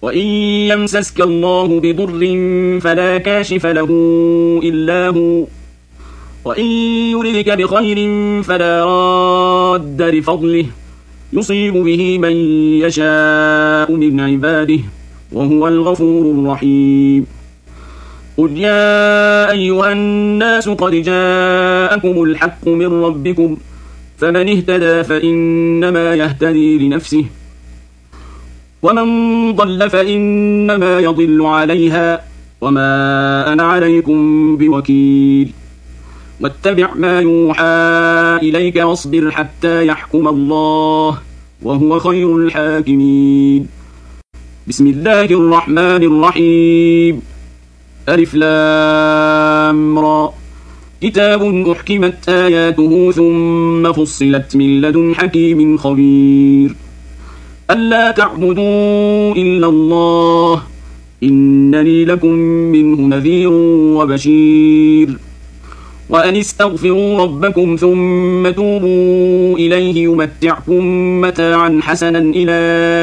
وإن يمسسك الله بضر فلا كاشف له إلا هو، وإن يردك بخير فلا راد لفضله، يصيب به من يشاء من عباده، وهو الغفور الرحيم. قل يا أيها الناس قد جاءكم الحق من ربكم، فمن اهتدى فإنما يهتدي لنفسه، ومن ضل فإنما يضل عليها، وما أنا عليكم بوكيل. واتبع ما يوحى إليك واصبر حتى يحكم الله، وهو خير الحاكمين. بسم الله الرحمن الرحيم. ألف لام را، كتاب أحكمت آياته ثم فصلت من لدن حكيم خبير. ألا تعبدوا إلا الله إنني لكم منه نذير وبشير. وأن استغفروا ربكم ثم توبوا إليه يمتعكم متاعا حسنا إلى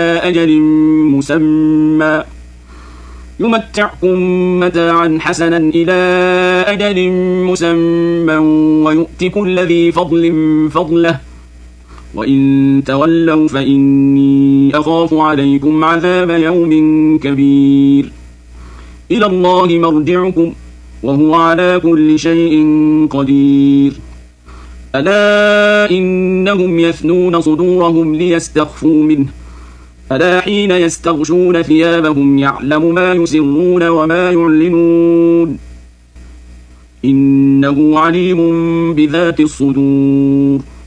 أجل مسمى ويؤت كل ذي فضل فضله، وإن تولوا فإني أخاف عليكم عذاب يوم كبير. إلى الله مرجعكم وهو على كل شيء قدير. ألا إنهم يثنون صدورهم ليستخفوا منه، ألا حين يستغشون ثيابهم يعلم ما يسرون وما يعلنون، إنه عليم بذات الصدور.